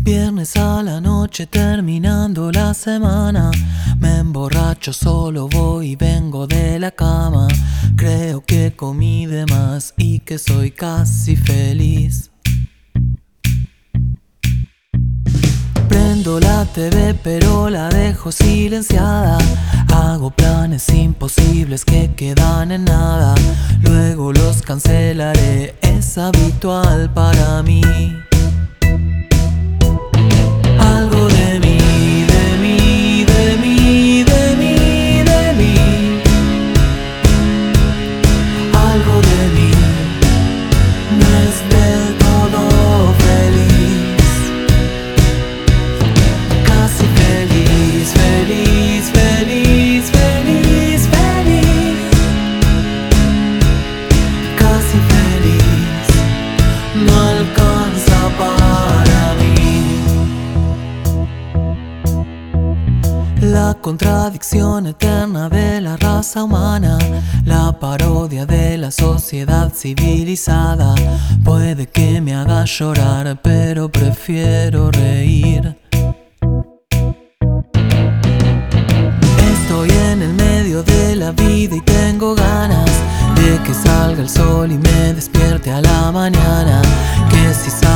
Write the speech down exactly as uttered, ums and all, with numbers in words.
Viernes a la noche terminando la semana, me emborracho, solo voy y vengo de la cama. Creo que comí de más y que soy casi feliz. Prendo la T V pero la dejo silenciada. Hago planes imposibles que quedan en nada. Luego los cancelaré, es habitual para mí. Algo de mí, de mí, de mí, de mí, de mí. Algo de mí no es del todo feliz. Casi feliz, feliz, feliz, feliz, feliz. Casi feliz, no alcanza para mí. La contradicción eterna de la raza humana, la parodia de la sociedad civilizada. Puede que me haga llorar, pero prefiero reír. Estoy en el medio de la vida y tengo ganas de que salga el sol y me despierte a la mañana. Que si